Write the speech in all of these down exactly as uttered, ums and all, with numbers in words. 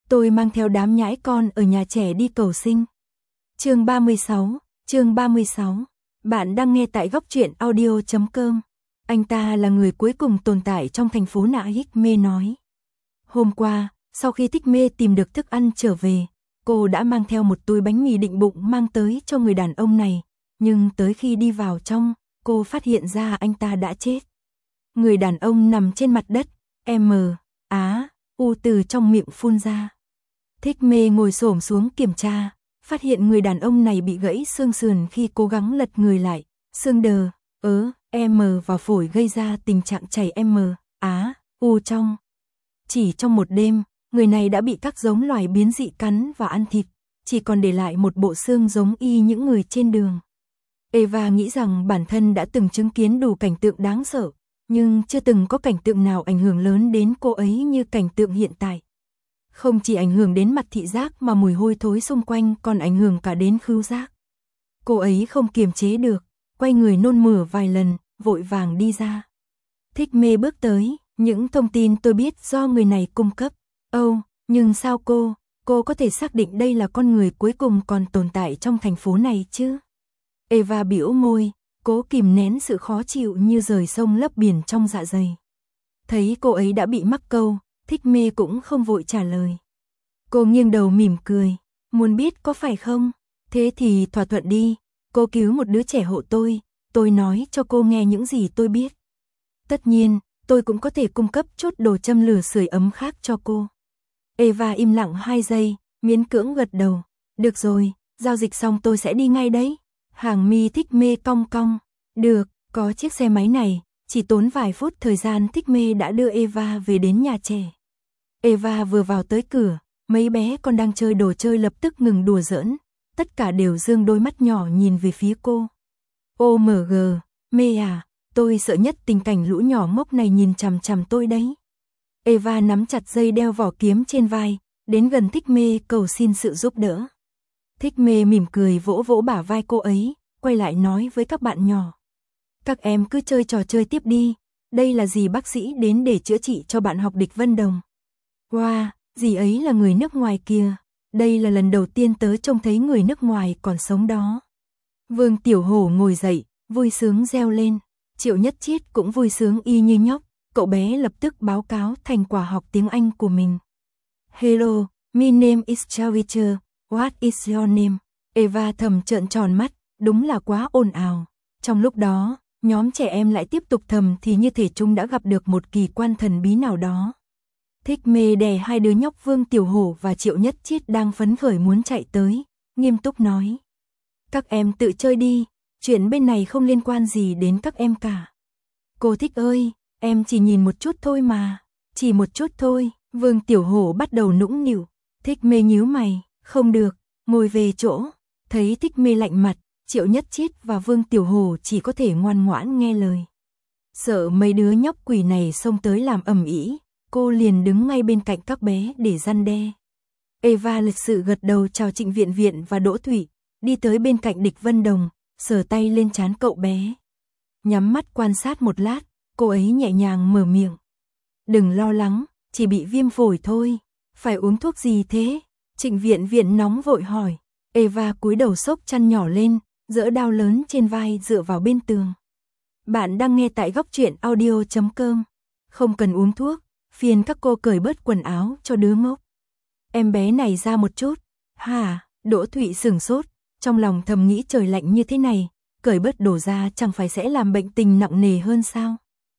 Tôi mang theo đám nhãi con ở nhà trẻ đi cầu sinh. Chương ba mươi sáu, chương ba mươi sáu. Bạn đang nghe tại góc truyện audio chấm com. Anh ta là người cuối cùng tồn tại trong thành phố nạ Hích Mê nói. Hôm qua, sau khi Thích Mê tìm được thức ăn trở về, cô đã mang theo một túi bánh mì định bụng mang tới cho người đàn ông này, nhưng tới khi đi vào trong, cô phát hiện ra anh ta đã chết. Người đàn ông nằm trên mặt đất, M, Á, U từ trong miệng phun ra. Thích Mê ngồi xổm xuống kiểm tra, phát hiện người đàn ông này bị gãy xương sườn khi cố gắng lật người lại, xương đờ, ớ, M và phổi gây ra tình trạng chảy M, Á, U trong. Chỉ trong một đêm, người này đã bị các giống loài biến dị cắn và ăn thịt, chỉ còn để lại một bộ xương giống y những người trên đường. Eva nghĩ rằng bản thân đã từng chứng kiến đủ cảnh tượng đáng sợ, nhưng chưa từng có cảnh tượng nào ảnh hưởng lớn đến cô ấy như cảnh tượng hiện tại. Không chỉ ảnh hưởng đến mặt thị giác mà mùi hôi thối xung quanh còn ảnh hưởng cả đến khứu giác. Cô ấy không kiềm chế được, quay người nôn mửa vài lần, vội vàng đi ra. Thích Mê bước tới, những thông tin tôi biết do người này cung cấp. Âu, oh, nhưng sao cô, cô có thể xác định đây là con người cuối cùng còn tồn tại trong thành phố này chứ? Eva bĩu môi, cố kìm nén sự khó chịu như rời sông lấp biển trong dạ dày. Thấy cô ấy đã bị mắc câu, Thích Mê cũng không vội trả lời. Cô nghiêng đầu mỉm cười, muốn biết có phải không? Thế thì thỏa thuận đi, cô cứu một đứa trẻ hộ tôi, tôi nói cho cô nghe những gì tôi biết. Tất nhiên, tôi cũng có thể cung cấp chút đồ châm lửa sưởi ấm khác cho cô. Eva im lặng hai giây, miễn cưỡng gật đầu. Được rồi, giao dịch xong tôi sẽ đi ngay đấy. Hàng mi Thích Mê cong cong. Được, có chiếc xe máy này, chỉ tốn vài phút thời gian Thích Mê đã đưa Eva về đến nhà trẻ. Eva vừa vào tới cửa, mấy bé con đang chơi đồ chơi lập tức ngừng đùa giỡn, tất cả đều dương đôi mắt nhỏ nhìn về phía cô. ô em giê, Mê à, tôi sợ nhất tình cảnh lũ nhỏ ngốc này nhìn chằm chằm tôi đấy. Eva nắm chặt dây đeo vỏ kiếm trên vai, đến gần Thích Mê cầu xin sự giúp đỡ. Thích Mê mỉm cười vỗ vỗ bả vai cô ấy, quay lại nói với các bạn nhỏ. Các em cứ chơi trò chơi tiếp đi, đây là dì bác sĩ đến để chữa trị cho bạn học Địch Vân Đồng. Wow, dì ấy là người nước ngoài kìa, đây là lần đầu tiên tớ trông thấy người nước ngoài còn sống đó. Vương Tiểu Hổ ngồi dậy, vui sướng reo lên, Triệu Nhất Chiết cũng vui sướng y như nhóc, cậu bé lập tức báo cáo thành quả học tiếng Anh của mình. Hello, my name is Chavicher, what is your name? Eva thầm trợn tròn mắt, đúng là quá ồn ào. Trong lúc đó, nhóm trẻ em lại tiếp tục thầm thì như thể chúng đã gặp được một kỳ quan thần bí nào đó. Thích Mê đè hai đứa nhóc Vương Tiểu Hổ và Triệu Nhất Chiết đang phấn khởi muốn chạy tới, nghiêm túc nói. Các em tự chơi đi, chuyện bên này không liên quan gì đến các em cả. Cô Thích ơi, em chỉ nhìn một chút thôi mà, chỉ một chút thôi. Vương Tiểu Hổ bắt đầu nũng nịu. Thích Mê nhíu mày, không được, ngồi về chỗ. Thấy Thích Mê lạnh mặt, Triệu Nhất Chiết và Vương Tiểu Hổ chỉ có thể ngoan ngoãn nghe lời. Sợ mấy đứa nhóc quỷ này xông tới làm ầm ĩ, cô liền đứng ngay bên cạnh các bé để răn đe. Eva lịch sự gật đầu chào Trịnh Viện Viện và Đỗ Thủy, đi tới bên cạnh Địch Vân Đồng, sờ tay lên trán cậu bé. Nhắm mắt quan sát một lát, cô ấy nhẹ nhàng mở miệng. Đừng lo lắng, chỉ bị viêm phổi thôi. Phải uống thuốc gì thế? Trịnh Viện Viện nóng vội hỏi. Eva cúi đầu xốc chăn nhỏ lên, dỡ đao lớn trên vai dựa vào bên tường. Bạn đang nghe tại góc truyện audio chấm com. Không cần uống thuốc, phiền các cô cởi bớt quần áo cho đứa ngốc. Em bé này ra một chút. Hả? Đỗ Thụy sửng sốt, trong lòng thầm nghĩ trời lạnh như thế này, cởi bớt đồ ra chẳng phải sẽ làm bệnh tình nặng nề hơn sao?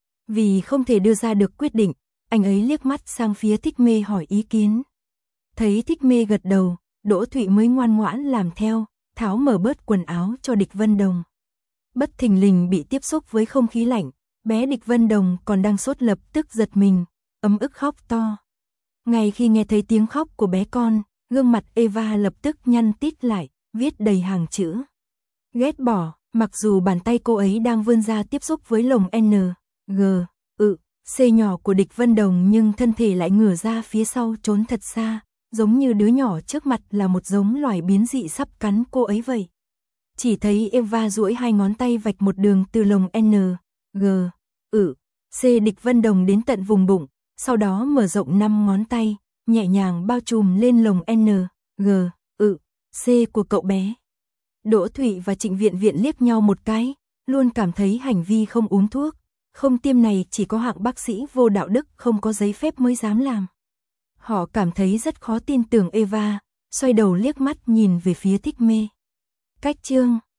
Vì không thể đưa ra được quyết định, anh ấy liếc mắt sang phía Thích Mê hỏi ý kiến. Thấy Thích Mê gật đầu, Đỗ Thụy mới ngoan ngoãn làm theo, tháo mở bớt quần áo cho Địch Vân Đồng. Bất thình lình bị tiếp xúc với không khí lạnh, bé Địch Vân Đồng còn đang sốt lập tức giật mình, ấm ức khóc to. Ngay khi nghe thấy tiếng khóc của bé con, gương mặt Eva lập tức nhăn tít lại, viết đầy hàng chữ. Ghét bỏ, mặc dù bàn tay cô ấy đang vươn ra tiếp xúc với lồng N, G, ự, C nhỏ của Địch Vân Đồng nhưng thân thể lại ngửa ra phía sau trốn thật xa, giống như đứa nhỏ trước mặt là một giống loài biến dị sắp cắn cô ấy vậy. Chỉ thấy Eva duỗi hai ngón tay vạch một đường từ lồng N, G, ự, C Địch Vân Đồng đến tận vùng bụng, sau đó mở rộng năm ngón tay, nhẹ nhàng bao trùm lên lồng N, G, ự, C của cậu bé. Đỗ Thụy và Trịnh Viện Viện liếc nhau một cái, luôn cảm thấy hành vi không uống thuốc, không tiêm này chỉ có hạng bác sĩ vô đạo đức không có giấy phép mới dám làm. Họ cảm thấy rất khó tin tưởng Eva, xoay đầu liếc mắt nhìn về phía Thích Mê. Cách chương